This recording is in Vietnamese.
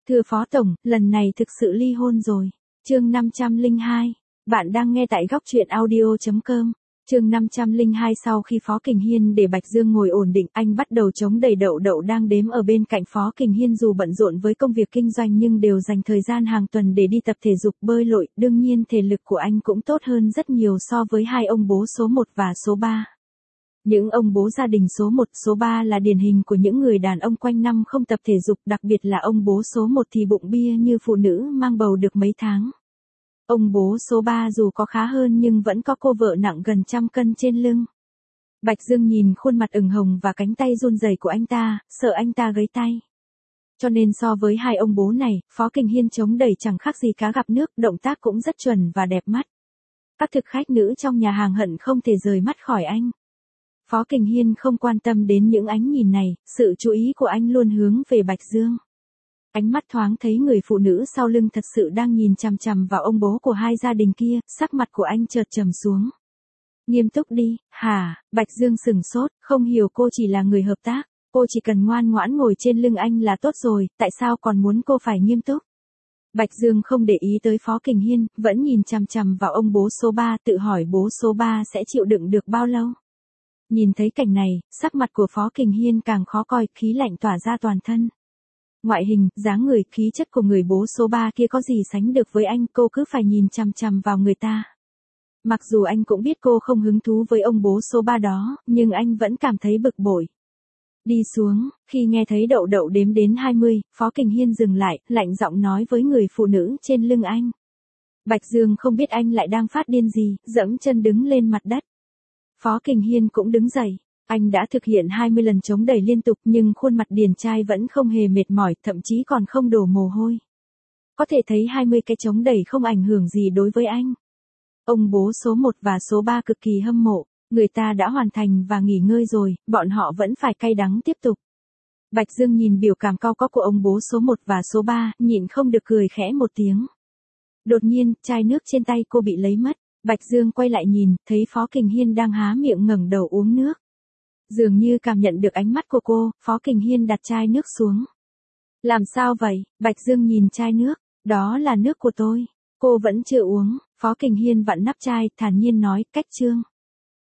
Thưa Phó Tổng, lần này thực sự ly hôn rồi. Chương 502. Bạn đang nghe tại góc truyện audio.com. Chương 502. Sau khi Phó Kình Hiên để Bạch Dương ngồi ổn định, anh bắt đầu chống đẩy Đậu Đậu đang đếm ở bên cạnh Phó Kình Hiên. Dù bận rộn với công việc kinh doanh nhưng đều dành thời gian hàng tuần để đi tập thể dục bơi lội, đương nhiên thể lực của anh cũng tốt hơn rất nhiều so với hai ông bố số 1 và số 3. Những ông bố gia đình số 1, số 3 là điển hình của những người đàn ông quanh năm không tập thể dục, đặc biệt là ông bố số 1 thì bụng bia như phụ nữ mang bầu được mấy tháng. Ông bố số 3 dù có khá hơn nhưng vẫn có cô vợ nặng gần 100 cân trên lưng. Bạch Dương nhìn khuôn mặt ửng hồng và cánh tay run rẩy của anh ta, sợ anh ta gãy tay. Cho nên so với hai ông bố này, Phó Kình Hiên chống đẩy chẳng khác gì cá gặp nước, động tác cũng rất chuẩn và đẹp mắt. Các thực khách nữ trong nhà hàng hận không thể rời mắt khỏi anh. Phó Kình Hiên không quan tâm đến những ánh nhìn này, sự chú ý của anh luôn hướng về Bạch Dương. Ánh mắt thoáng thấy người phụ nữ sau lưng thật sự đang nhìn chằm chằm vào ông bố của hai gia đình kia, sắc mặt của anh chợt trầm xuống. Nghiêm túc đi, hả? Bạch Dương sửng sốt, không hiểu cô chỉ là người hợp tác, cô chỉ cần ngoan ngoãn ngồi trên lưng anh là tốt rồi, tại sao còn muốn cô phải nghiêm túc? Bạch Dương không để ý tới Phó Kình Hiên, vẫn nhìn chằm chằm vào ông bố số 3, tự hỏi bố số 3 sẽ chịu đựng được bao lâu? Nhìn thấy cảnh này, sắc mặt của Phó Kình Hiên càng khó coi, khí lạnh tỏa ra toàn thân. Ngoại hình, dáng người, khí chất của người bố số 3 kia có gì sánh được với anh, cô cứ phải nhìn chằm chằm vào người ta. Mặc dù anh cũng biết cô không hứng thú với ông bố số 3 đó, nhưng anh vẫn cảm thấy bực bội. Đi xuống, khi nghe thấy Đậu Đậu đếm đến 20, Phó Kình Hiên dừng lại, lạnh giọng nói với người phụ nữ trên lưng anh. Bạch Dương không biết anh lại đang phát điên gì, dẫm chân đứng lên mặt đất. Phó Kình Hiên cũng đứng dậy. Anh đã thực hiện 20 lần chống đẩy liên tục nhưng khuôn mặt điển trai vẫn không hề mệt mỏi, thậm chí còn không đổ mồ hôi. Có thể thấy 20 cái chống đẩy không ảnh hưởng gì đối với anh. Ông bố số 1 và số 3 cực kỳ hâm mộ, người ta đã hoàn thành và nghỉ ngơi rồi, bọn họ vẫn phải cay đắng tiếp tục. Bạch Dương nhìn biểu cảm cau có của ông bố số 1 và số 3, nhịn không được cười khẽ một tiếng. Đột nhiên, chai nước trên tay cô bị lấy mất. Bạch Dương quay lại nhìn, thấy Phó Kình Hiên đang há miệng ngẩng đầu uống nước. Dường như cảm nhận được ánh mắt của cô, Phó Kình Hiên đặt chai nước xuống. Làm sao vậy? Bạch Dương nhìn chai nước, đó là nước của tôi. Cô vẫn chưa uống, Phó Kình Hiên vặn nắp chai, thản nhiên nói, cách chương.